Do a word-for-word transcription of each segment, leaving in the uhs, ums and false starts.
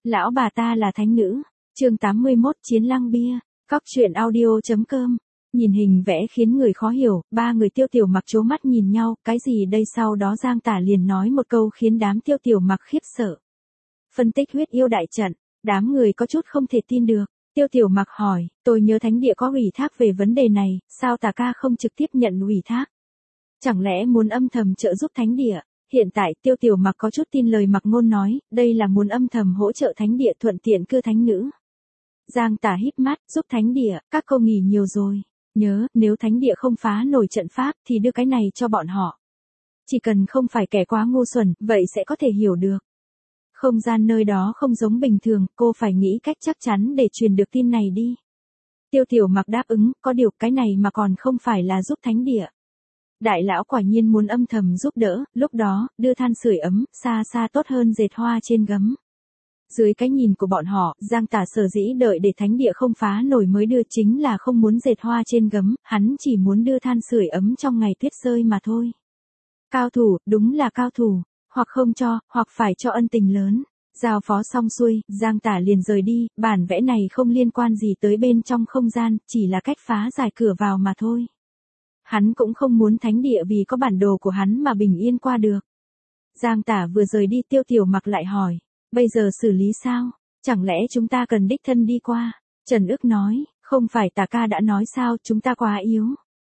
Lão bà ta là thánh nữ. Chương tám mươi mốt Chiến lăng bia. Cóc truyện audio chấm com. Nhìn hình vẽ khiến người khó hiểu, ba người Tiêu Tiểu Mặc trố mắt nhìn nhau, cái gì đây? Sau đó Giang Tả liền nói một câu khiến đám Tiêu Tiểu Mặc khiếp sợ. Phân tích huyết yêu đại trận, đám người có chút không thể tin được. Tiêu Tiểu Mặc hỏi, tôi nhớ thánh địa có ủy thác về vấn đề này, sao Tả ca không trực tiếp nhận ủy thác? Chẳng lẽ muốn âm thầm trợ giúp thánh địa? Hiện tại Tiêu Tiểu Mặc có chút tin lời Mặc Ngôn nói, đây là muốn âm thầm hỗ trợ thánh địa thuận tiện cưa thánh nữ. Giang Tả híp mắt, giúp thánh địa, các cô nghỉ nhiều rồi. Nhớ, nếu thánh địa không phá nổi trận pháp thì đưa cái này cho bọn họ. Chỉ cần không phải kẻ quá ngu xuẩn, vậy sẽ có thể hiểu được. Không gian nơi đó không giống bình thường, cô phải nghĩ cách chắc chắn để truyền được tin này đi. Tiêu Tiểu Mặc đáp ứng, có điều cái này mà còn không phải là giúp thánh địa. Đại lão quả nhiên muốn âm thầm giúp đỡ, lúc đó, đưa than sưởi ấm, xa xa tốt hơn dệt hoa trên gấm. Dưới cái nhìn của bọn họ, Giang Tả sở dĩ đợi để thánh địa không phá nổi mới đưa chính là không muốn dệt hoa trên gấm, hắn chỉ muốn đưa than sưởi ấm trong ngày tuyết rơi mà thôi. Cao thủ, đúng là cao thủ, hoặc không cho, hoặc phải cho ân tình lớn. Giao phó xong xuôi, Giang Tả liền rời đi, bản vẽ này không liên quan gì tới bên trong không gian, chỉ là cách phá giải cửa vào mà thôi. Hắn cũng không muốn thánh địa vì có bản đồ của hắn mà bình yên qua được. Giang Tả vừa rời đi, Tiêu Tiểu Mặc lại hỏi, bây giờ xử lý sao? Chẳng lẽ chúng ta cần đích thân đi qua? Trần Ước nói, không phải Tả ca đã nói sao, chúng ta quá yếu.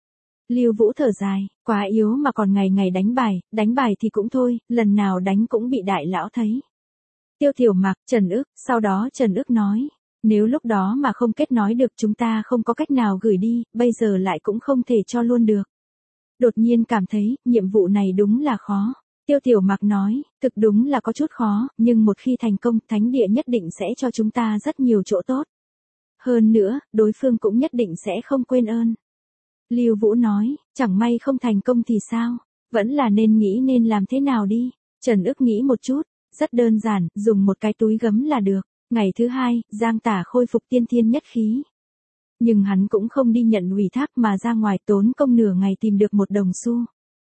Lưu Vũ thở dài, quá yếu mà còn ngày ngày đánh bài, đánh bài thì cũng thôi, lần nào đánh cũng bị đại lão thấy. Tiêu Tiểu Mặc, Trần Ước, sau đó Trần Ước nói, nếu lúc đó mà không kết nối được chúng ta không có cách nào gửi đi, bây giờ lại cũng không thể cho luôn được. Đột nhiên cảm thấy, nhiệm vụ này đúng là khó. Tiêu Tiểu Mặc nói, thực đúng là có chút khó, nhưng một khi thành công, thánh địa nhất định sẽ cho chúng ta rất nhiều chỗ tốt. Hơn nữa, đối phương cũng nhất định sẽ không quên ơn. Lưu Vũ nói, chẳng may không thành công thì sao? Vẫn là nên nghĩ nên làm thế nào đi. Trần Ước nghĩ một chút, rất đơn giản, dùng một cái túi gấm là được. Ngày thứ hai, Giang Tả khôi phục tiên thiên nhất khí. Nhưng hắn cũng không đi nhận ủy thác mà ra ngoài tốn công nửa ngày tìm được một đồng xu.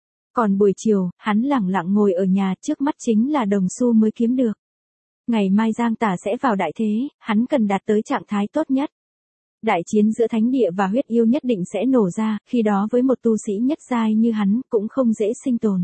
Còn buổi chiều, hắn lẳng lặng ngồi ở nhà, trước mắt chính là đồng xu mới kiếm được. Ngày mai Giang Tả sẽ vào đại thế, hắn cần đạt tới trạng thái tốt nhất. Đại chiến giữa thánh địa và huyết yêu nhất định sẽ nổ ra, khi đó với một tu sĩ nhất giai như hắn, cũng không dễ sinh tồn.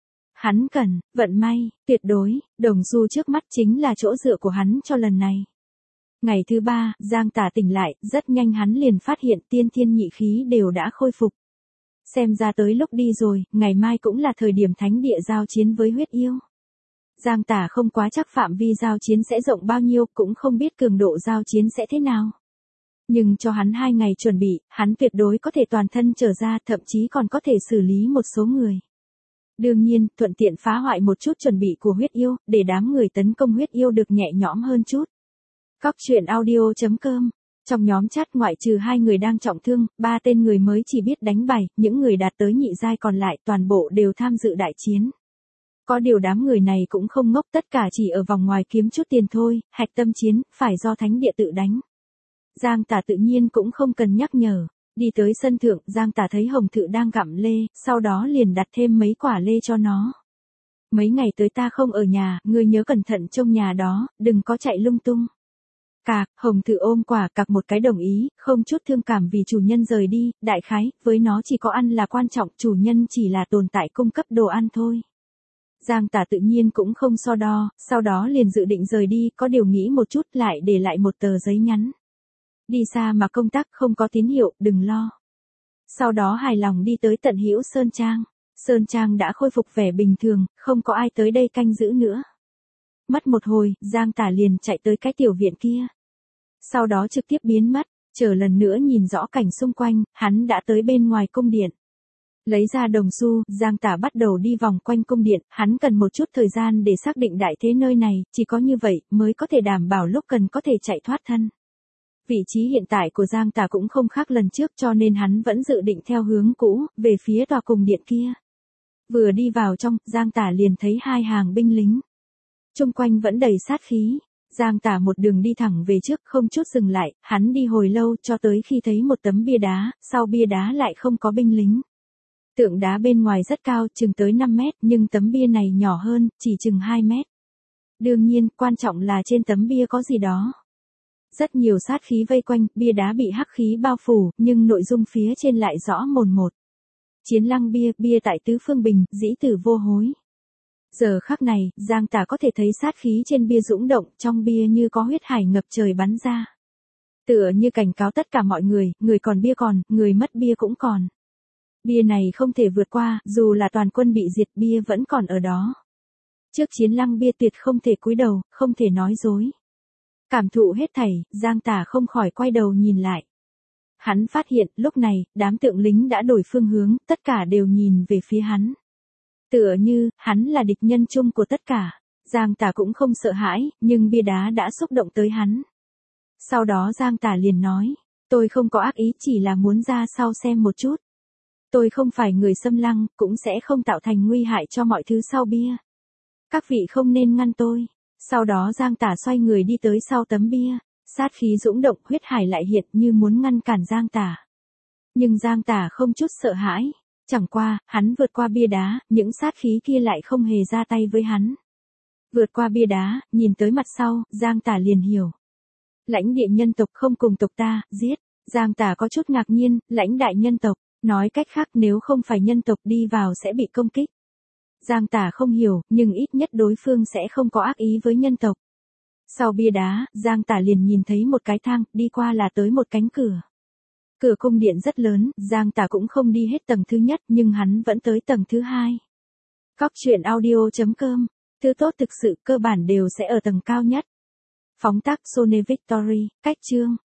Hắn cần, vận may, tuyệt đối, đồng xu trước mắt chính là chỗ dựa của hắn cho lần này. Ngày thứ ba, Giang Tả tỉnh lại, rất nhanh hắn liền phát hiện tiên thiên nhị khí đều đã khôi phục. Xem ra tới lúc đi rồi, ngày mai cũng là thời điểm thánh địa giao chiến với huyết yêu. Giang Tả không quá chắc phạm vi giao chiến sẽ rộng bao nhiêu, cũng không biết cường độ giao chiến sẽ thế nào. Nhưng cho hắn hai ngày chuẩn bị, hắn tuyệt đối có thể toàn thân trở ra, thậm chí còn có thể xử lý một số người. Đương nhiên, thuận tiện phá hoại một chút chuẩn bị của huyết yêu, để đám người tấn công huyết yêu được nhẹ nhõm hơn chút. Cóc truyện audio chấm com. Trong nhóm chat ngoại trừ hai người đang trọng thương, ba tên người mới chỉ biết đánh bài, những người đạt tới nhị giai còn lại toàn bộ đều tham dự đại chiến. Có điều đám người này cũng không ngốc, tất cả chỉ ở vòng ngoài kiếm chút tiền thôi, hạch tâm chiến, phải do thánh địa tự đánh. Giang Tả tự nhiên cũng không cần nhắc nhở. Đi tới sân thượng, Giang Tả thấy Hồng Thự đang gặm lê, sau đó liền đặt thêm mấy quả lê cho nó. Mấy ngày tới ta không ở nhà, ngươi nhớ cẩn thận trong nhà đó, đừng có chạy lung tung. Cạc, Hồng Thự ôm quả cạc một cái đồng ý, không chút thương cảm vì chủ nhân rời đi, đại khái, với nó chỉ có ăn là quan trọng, chủ nhân chỉ là tồn tại cung cấp đồ ăn thôi. Giang Tả tự nhiên cũng không so đo, sau đó liền dự định rời đi, có điều nghĩ một chút lại để lại một tờ giấy nhắn. Đi xa mà công tác không có tín hiệu, đừng lo. Sau đó hài lòng đi tới tận Hữu Sơn Trang. Sơn Trang đã khôi phục vẻ bình thường, không có ai tới đây canh giữ nữa. Mất một hồi, Giang Tả liền chạy tới cái tiểu viện kia. Sau đó trực tiếp biến mất, chờ lần nữa nhìn rõ cảnh xung quanh, hắn đã tới bên ngoài cung điện. Lấy ra đồng xu, Giang Tả bắt đầu đi vòng quanh cung điện, hắn cần một chút thời gian để xác định đại thế nơi này, chỉ có như vậy mới có thể đảm bảo lúc cần có thể chạy thoát thân. Vị trí hiện tại của Giang Tả cũng không khác lần trước cho nên hắn vẫn dự định theo hướng cũ, về phía tòa cung điện kia. Vừa đi vào trong, Giang Tả liền thấy hai hàng binh lính. Trung quanh vẫn đầy sát khí. Giang Tả một đường đi thẳng về trước, không chút dừng lại, hắn đi hồi lâu cho tới khi thấy một tấm bia đá, sau bia đá lại không có binh lính. Tượng đá bên ngoài rất cao, chừng tới năm mét, nhưng tấm bia này nhỏ hơn, chỉ chừng hai mét. Đương nhiên, quan trọng là trên tấm bia có gì đó. Rất nhiều sát khí vây quanh, bia đá bị hắc khí bao phủ, nhưng nội dung phía trên lại rõ mồn một. Chiến lăng bia, bia tại tứ phương bình, dĩ tử vô hối. Giờ khắc này, Giang Tả có thể thấy sát khí trên bia dũng động, trong bia như có huyết hải ngập trời bắn ra. Tựa như cảnh cáo tất cả mọi người, người còn bia còn, người mất bia cũng còn. Bia này không thể vượt qua, dù là toàn quân bị diệt bia vẫn còn ở đó. Trước chiến lăng bia tuyệt không thể cúi đầu, không thể nói dối. Cảm thụ hết thảy, Giang Tả không khỏi quay đầu nhìn lại. Hắn phát hiện, lúc này, đám tượng lính đã đổi phương hướng, tất cả đều nhìn về phía hắn. Tựa như, hắn là địch nhân chung của tất cả. Giang Tả cũng không sợ hãi, nhưng bia đá đã xúc động tới hắn. Sau đó Giang Tả liền nói, tôi không có ác ý, chỉ là muốn ra sau xem một chút. Tôi không phải người xâm lăng, cũng sẽ không tạo thành nguy hại cho mọi thứ sau bia. Các vị không nên ngăn tôi. Sau đó Giang Tả xoay người đi tới sau tấm bia, sát khí dũng động, huyết hải lại hiện như muốn ngăn cản Giang Tả. Nhưng Giang Tả không chút sợ hãi, chẳng qua, hắn vượt qua bia đá, những sát khí kia lại không hề ra tay với hắn. Vượt qua bia đá, nhìn tới mặt sau, Giang Tả liền hiểu. Lãnh địa nhân tộc không cùng tộc ta, giết. Giang Tả có chút ngạc nhiên, lãnh đại nhân tộc, nói cách khác nếu không phải nhân tộc đi vào sẽ bị công kích. Giang Tả không hiểu, nhưng ít nhất đối phương sẽ không có ác ý với nhân tộc. Sau bia đá, Giang Tả liền nhìn thấy một cái thang, đi qua là tới một cánh cửa. Cửa cung điện rất lớn, Giang Tả cũng không đi hết tầng thứ nhất, nhưng hắn vẫn tới tầng thứ hai. Cóc truyện audio chấm com, thứ tốt thực sự cơ bản đều sẽ ở tầng cao nhất. Phóng tác Sony Victory, cách chương.